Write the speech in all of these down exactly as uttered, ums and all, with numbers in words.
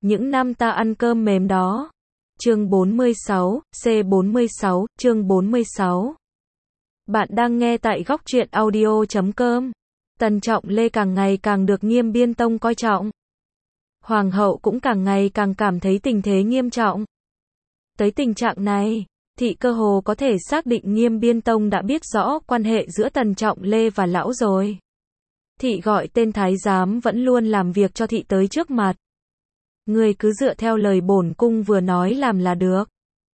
những năm ta ăn cơm mềm đó. Chương bốn mươi sáu, C bốn mươi sáu, chương bốn mươi sáu. Bạn đang nghe tại góc truyện audio chấm com. Tần Trọng Lê càng ngày càng được Nghiêm Biên Tông coi trọng. Hoàng hậu cũng càng ngày càng cảm thấy tình thế nghiêm trọng. Tới tình trạng này, thị cơ hồ có thể xác định Nghiêm Biên Tông đã biết rõ quan hệ giữa Tần Trọng Lê và lão rồi. Thị gọi tên thái giám vẫn luôn làm việc cho thị tới trước mặt. Người cứ dựa theo lời bổn cung vừa nói làm là được.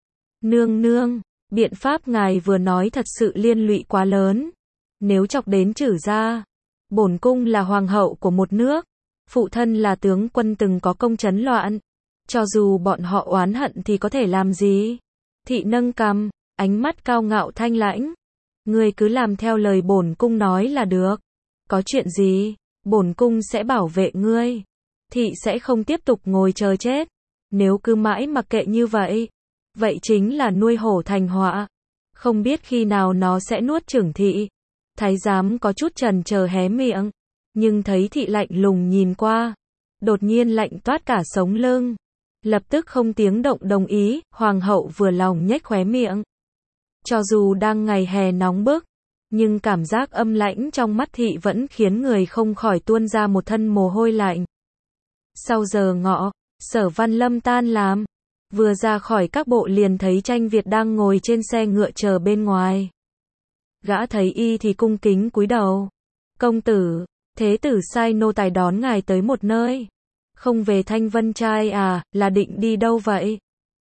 Nương nương, biện pháp ngài vừa nói thật sự liên lụy quá lớn. Nếu chọc đến Trử gia, bổn cung là hoàng hậu của một nước, phụ thân là tướng quân từng có công trấn loạn. Cho dù bọn họ oán hận thì có thể làm gì? Thị nâng cằm, ánh mắt cao ngạo thanh lãnh. Người cứ làm theo lời bổn cung nói là được. Có chuyện gì, bổn cung sẽ bảo vệ ngươi. Thị sẽ không tiếp tục ngồi chờ chết. Nếu cứ mãi mặc kệ như vậy, vậy chính là nuôi hổ thành họa. Không biết khi nào nó sẽ nuốt chửng thị. Thái giám có chút chần chờ hé miệng, nhưng thấy thị lạnh lùng nhìn qua, đột nhiên lạnh toát cả sống lưng. Lập tức không tiếng động đồng ý, hoàng hậu vừa lòng nhếch khóe miệng. Cho dù đang ngày hè nóng bức, nhưng cảm giác âm lãnh trong mắt thị vẫn khiến người không khỏi tuôn ra một thân mồ hôi lạnh. Sau giờ ngọ, Sở Văn Lâm tan làm, vừa ra khỏi các bộ liền thấy Tranh Việt đang ngồi trên xe ngựa chờ bên ngoài. Gã thấy y thì cung kính cúi đầu. Công tử, thế tử sai nô tài đón ngài tới một nơi. Không về Thanh Vân Trai à, là định đi đâu vậy?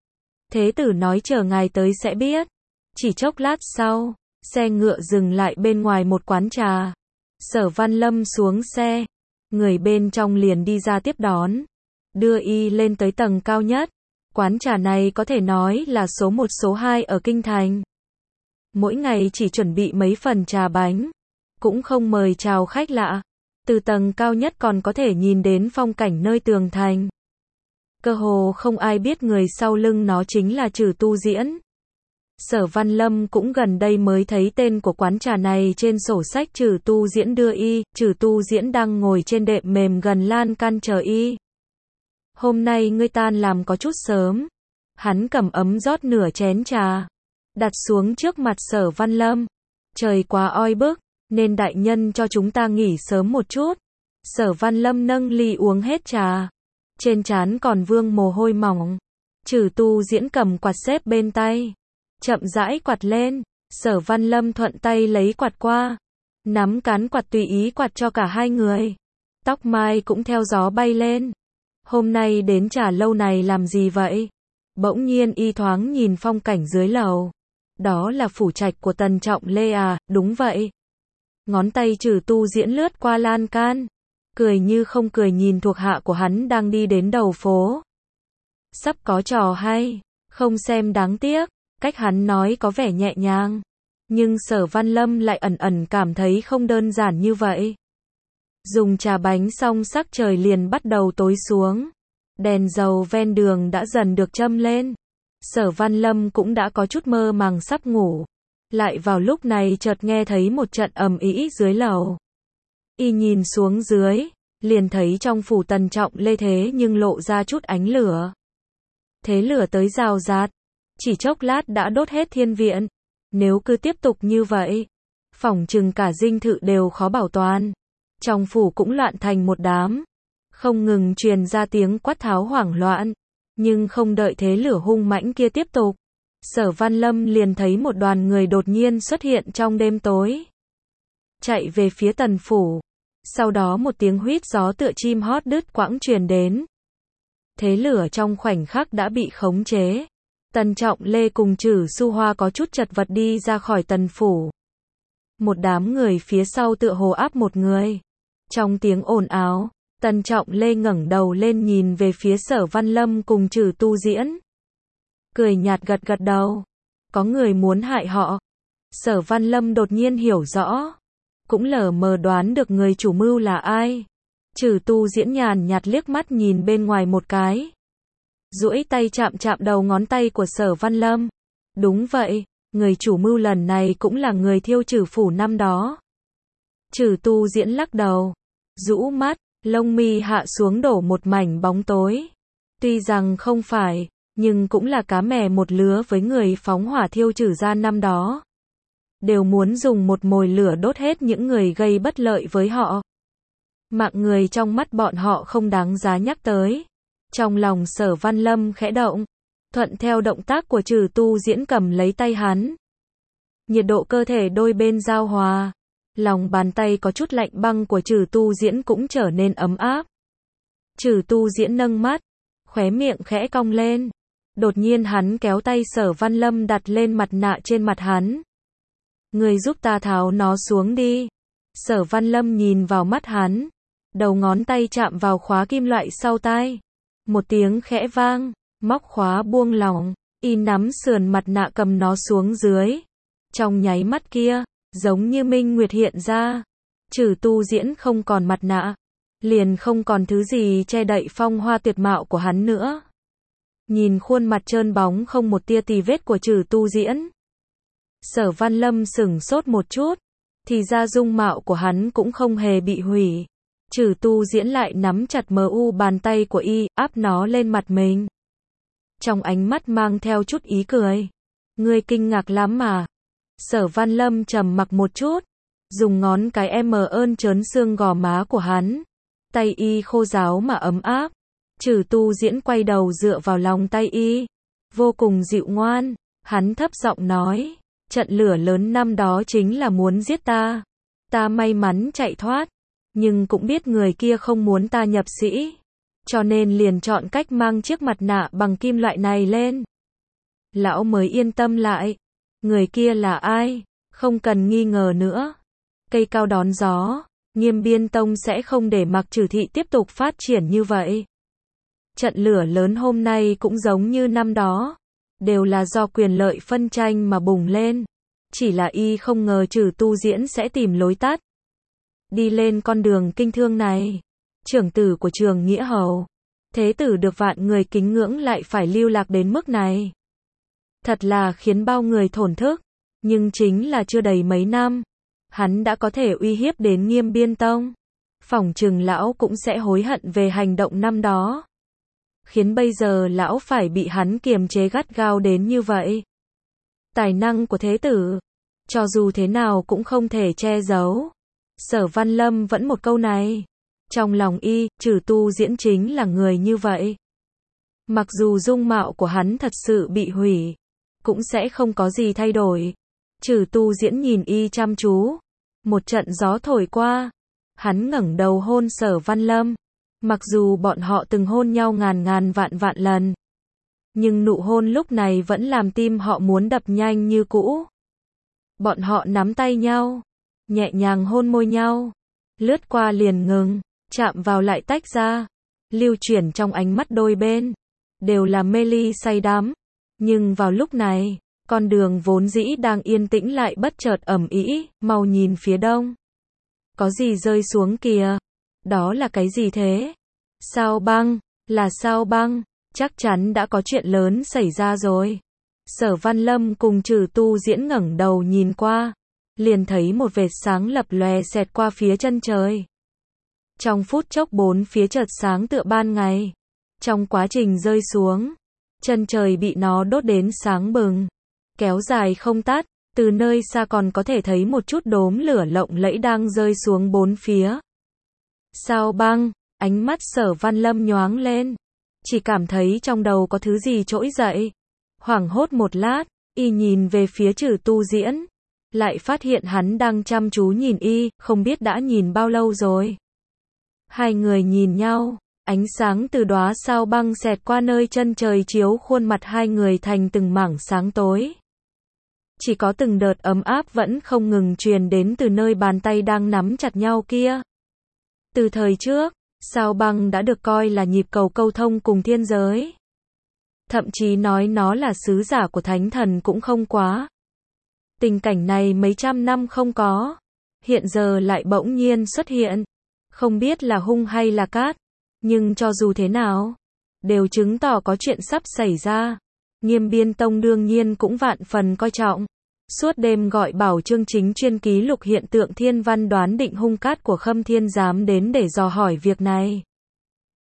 Thế tử nói chờ ngài tới sẽ biết. Chỉ chốc lát sau, xe ngựa dừng lại bên ngoài một quán trà. Sở Văn Lâm xuống xe, người bên trong liền đi ra tiếp đón, đưa y lên tới tầng cao nhất. Quán trà này có thể nói là số một số hai ở kinh thành. Mỗi ngày chỉ chuẩn bị mấy phần trà bánh, cũng không mời chào khách lạ. Từ tầng cao nhất còn có thể nhìn đến phong cảnh nơi tường thành. Cơ hồ không ai biết người sau lưng nó chính là Trử Tu Diễn. Sở Văn Lâm cũng gần đây mới thấy tên của quán trà này trên sổ sách Trử Tu Diễn đưa y. Trử Tu Diễn đang ngồi trên đệm mềm gần lan can chờ y. Hôm nay ngươi tan làm có chút sớm. Hắn cầm ấm rót nửa chén trà, đặt xuống trước mặt Sở Văn Lâm. Trời quá oi bức, nên đại nhân cho chúng ta nghỉ sớm một chút. Sở Văn Lâm nâng ly uống hết trà. Trên trán còn vương mồ hôi mỏng. Trử Tu Diễn cầm quạt xếp bên tay, chậm rãi quạt lên. Sở Văn Lâm thuận tay lấy quạt qua, nắm cán quạt tùy ý quạt cho cả hai người. Tóc mai cũng theo gió bay lên. Hôm nay đến trà lâu này làm gì vậy? Bỗng nhiên y thoáng nhìn phong cảnh dưới lầu. Đó là phủ trạch của Tần Trọng Lê à? Đúng vậy. Ngón tay Trử Tu Diễn lướt qua lan can, cười như không cười nhìn thuộc hạ của hắn đang đi đến đầu phố. Sắp có trò hay, không xem đáng tiếc. Cách hắn nói có vẻ nhẹ nhàng, nhưng Sở Văn Lâm lại ẩn ẩn cảm thấy không đơn giản như vậy. Dùng trà bánh xong sắc trời liền bắt đầu tối xuống. Đèn dầu ven đường đã dần được châm lên. Sở Văn Lâm cũng đã có chút mơ màng sắp ngủ. Lại vào lúc này chợt nghe thấy một trận ầm ĩ dưới lầu. Y nhìn xuống dưới, liền thấy trong phủ Tần Trọng Lê thế nhưng lộ ra chút ánh lửa. Thế lửa tới rào rạt, chỉ chốc lát đã đốt hết thiên viện. Nếu cứ tiếp tục như vậy, phỏng chừng cả dinh thự đều khó bảo toàn. Trong phủ cũng loạn thành một đám, không ngừng truyền ra tiếng quát tháo hoảng loạn. Nhưng không đợi thế lửa hung mãnh kia tiếp tục, Sở Văn Lâm liền thấy một đoàn người đột nhiên xuất hiện trong đêm tối, chạy về phía Tần phủ. Sau đó một tiếng huýt gió tựa chim hót đứt quãng truyền đến. Thế lửa trong khoảnh khắc đã bị khống chế. Tần Trọng Lê cùng Trử Xu Hoa có chút chật vật đi ra khỏi Tần phủ. Một đám người phía sau tựa hồ áp một người. Trong tiếng ồn ào, Tần Trọng Lê ngẩng đầu lên nhìn về phía Sở Văn Lâm cùng Trử Tu Diễn. Cười nhạt gật gật đầu. Có người muốn hại họ. Sở Văn Lâm đột nhiên hiểu rõ, cũng lờ mờ đoán được người chủ mưu là ai. Trử Tu Diễn nhàn nhạt liếc mắt nhìn bên ngoài một cái, duỗi tay chạm chạm đầu ngón tay của Sở Văn Lâm. Đúng vậy, người chủ mưu lần này cũng là người thiêu Trử phủ năm đó. Trử Tu Diễn lắc đầu, rũ mắt, lông mi hạ xuống đổ một mảnh bóng tối. Tuy rằng không phải, nhưng cũng là cá mè một lứa với người phóng hỏa thiêu trừ gian năm đó. Đều muốn dùng một mồi lửa đốt hết những người gây bất lợi với họ. Mạng người trong mắt bọn họ không đáng giá nhắc tới. Trong lòng Sở Văn Lâm khẽ động, thuận theo động tác của Trừ Tu Diễn cầm lấy tay hắn. Nhiệt độ cơ thể đôi bên giao hòa, lòng bàn tay có chút lạnh băng của Trừ Tu Diễn cũng trở nên ấm áp. Trừ Tu Diễn nâng mắt, khóe miệng khẽ cong lên. Đột nhiên hắn kéo tay Sở Văn Lâm đặt lên mặt nạ trên mặt hắn. Người giúp ta tháo nó xuống đi. Sở Văn Lâm nhìn vào mắt hắn, đầu ngón tay chạm vào khóa kim loại sau tai. Một tiếng khẽ vang, móc khóa buông lỏng, y nắm sườn mặt nạ cầm nó xuống dưới. Trong nháy mắt kia, giống như minh nguyệt hiện ra, Trừ Tu Diễn không còn mặt nạ, liền không còn thứ gì che đậy phong hoa tuyệt mạo của hắn nữa. Nhìn khuôn mặt trơn bóng không một tia tì vết của Trừ Tu Diễn, Sở Văn Lâm sửng sốt một chút, thì ra dung mạo của hắn cũng không hề bị hủy. Trừ Tu Diễn lại nắm chặt mờ u bàn tay của y, áp nó lên mặt mình. Trong ánh mắt mang theo chút ý cười. Ngươi kinh ngạc lắm mà. Sở Văn Lâm trầm mặc một chút, dùng ngón cái em ơn trớn xương gò má của hắn. Tay y khô ráo mà ấm áp. Trừ Tu Diễn quay đầu dựa vào lòng tay y, vô cùng dịu ngoan. Hắn thấp giọng nói, trận lửa lớn năm đó chính là muốn giết ta. Ta may mắn chạy thoát, nhưng cũng biết người kia không muốn ta nhập sĩ, cho nên liền chọn cách mang chiếc mặt nạ bằng kim loại này lên. Lão mới yên tâm lại. Người kia là ai? Không cần nghi ngờ nữa. Cây cao đón gió, Nghiêm Biên Tông sẽ không để mặc Trừ thị tiếp tục phát triển như vậy. Trận lửa lớn hôm nay cũng giống như năm đó, đều là do quyền lợi phân tranh mà bùng lên. Chỉ là y không ngờ Trừ Tu Diễn sẽ tìm lối tắt. Đi lên con đường kinh thương này, trưởng tử của Trường Nghĩa Hầu, thế tử được vạn người kính ngưỡng lại phải lưu lạc đến mức này. Thật là khiến bao người thổn thức, nhưng chính là chưa đầy mấy năm, hắn đã có thể uy hiếp đến Nghiêm Biên Tông. Phỏng chừng lão cũng sẽ hối hận về hành động năm đó. Khiến bây giờ lão phải bị hắn kiềm chế gắt gao đến như vậy. Tài năng của thế tử, cho dù thế nào cũng không thể che giấu. Sở Văn Lâm vẫn một câu này. Trong lòng y, Trừ Tu Diễn chính là người như vậy. Mặc dù dung mạo của hắn thật sự bị hủy, cũng sẽ không có gì thay đổi. Trừ Tu Diễn nhìn y chăm chú. Một trận gió thổi qua, hắn ngẩng đầu hôn Sở Văn Lâm. Mặc dù bọn họ từng hôn nhau ngàn ngàn vạn vạn lần, nhưng nụ hôn lúc này vẫn làm tim họ muốn đập nhanh như cũ. Bọn họ nắm tay nhau, nhẹ nhàng hôn môi nhau, lướt qua liền ngừng, chạm vào lại tách ra, lưu chuyển trong ánh mắt đôi bên, đều là mê ly say đắm. Nhưng vào lúc này, con đường vốn dĩ đang yên tĩnh lại bất chợt ầm ĩ, mau nhìn phía đông. Có gì rơi xuống kìa? Đó là cái gì thế? Sao băng? Là sao băng? Chắc chắn đã có chuyện lớn xảy ra rồi. Sở Văn Lâm cùng Trừ Tu Diễn ngẩng đầu nhìn qua, liền thấy một vệt sáng lập lòe xẹt qua phía chân trời. Trong phút chốc bốn phía chợt sáng tựa ban ngày. Trong quá trình rơi xuống, chân trời bị nó đốt đến sáng bừng, kéo dài không tắt. Từ nơi xa còn có thể thấy một chút đốm lửa lộng lẫy đang rơi xuống bốn phía. Sao băng? Ánh mắt Sở Văn Lâm nhoáng lên, chỉ cảm thấy trong đầu có thứ gì trỗi dậy. Hoảng hốt một lát, y nhìn về phía Trừ Tu Diễn, lại phát hiện hắn đang chăm chú nhìn y, không biết đã nhìn bao lâu rồi. Hai người nhìn nhau, ánh sáng từ đóa sao băng xẹt qua nơi chân trời chiếu khuôn mặt hai người thành từng mảng sáng tối. Chỉ có từng đợt ấm áp vẫn không ngừng truyền đến từ nơi bàn tay đang nắm chặt nhau kia. Từ thời trước, sao băng đã được coi là nhịp cầu câu thông cùng thiên giới. Thậm chí nói nó là sứ giả của thánh thần cũng không quá. Tình cảnh này mấy trăm năm không có, hiện giờ lại bỗng nhiên xuất hiện. Không biết là hung hay là cát, nhưng cho dù thế nào, đều chứng tỏ có chuyện sắp xảy ra. Nghiêm Biên Tông đương nhiên cũng vạn phần coi trọng. Suốt đêm gọi bảo chương chính chuyên ký lục hiện tượng thiên văn đoán định hung cát của Khâm Thiên Giám đến để dò hỏi việc này.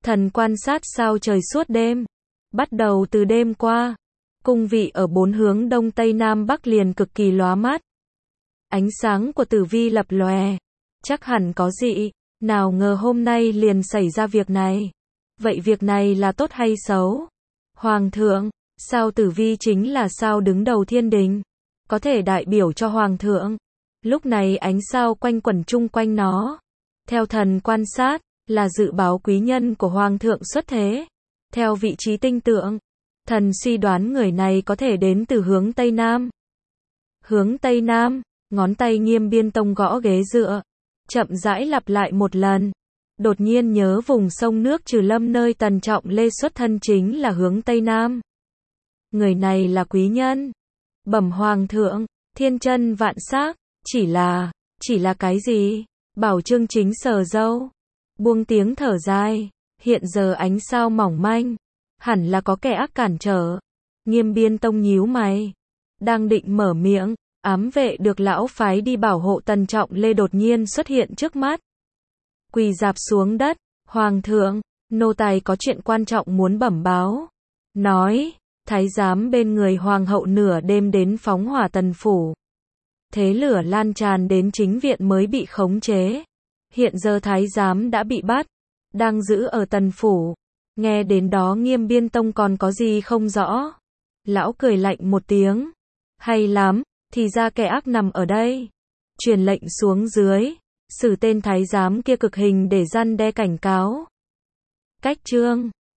Thần quan sát sao trời suốt đêm. Bắt đầu từ đêm qua, cung vị ở bốn hướng đông tây nam bắc liền cực kỳ lóa mắt. Ánh sáng của tử vi lập lòe, chắc hẳn có dị, nào ngờ hôm nay liền xảy ra việc này. Vậy việc này là tốt hay xấu? Hoàng thượng, sao tử vi chính là sao đứng đầu thiên đình, có thể đại biểu cho hoàng thượng. Lúc này ánh sao quanh quẩn chung quanh nó. Theo thần quan sát, là dự báo quý nhân của hoàng thượng xuất thế. Theo vị trí tinh tượng, thần suy đoán người này có thể đến từ hướng Tây Nam. Hướng Tây Nam, ngón tay Nghiêm Biên Tông gõ ghế dựa, chậm rãi lặp lại một lần. Đột nhiên nhớ vùng sông nước Trừ Lâm nơi Tần Trọng Lê xuất thân chính là hướng Tây Nam. Người này là quý nhân. Bẩm hoàng thượng, thiên chân vạn sắc, chỉ là, chỉ là cái gì? Bảo Chương Chính sờ râu, buông tiếng thở dài, hiện giờ ánh sao mỏng manh, hẳn là có kẻ ác cản trở. Nghiêm Biên Tông nhíu mày, đang định mở miệng, ám vệ được lão phái đi bảo hộ Tần Trọng Lê đột nhiên xuất hiện trước mắt. Quỳ rạp xuống đất, hoàng thượng, nô tài có chuyện quan trọng muốn bẩm báo. Nói, thái giám bên người hoàng hậu nửa đêm đến phóng hỏa Tần phủ. Thế lửa lan tràn đến chính viện mới bị khống chế. Hiện giờ thái giám đã bị bắt, đang giữ ở Tần phủ. Nghe đến đó Nghiêm Biên Tông còn có gì không rõ. Lão cười lạnh một tiếng. Hay lắm, thì ra kẻ ác nằm ở đây. Truyền lệnh xuống dưới, xử tên thái giám kia cực hình để răn đe cảnh cáo. Cách chương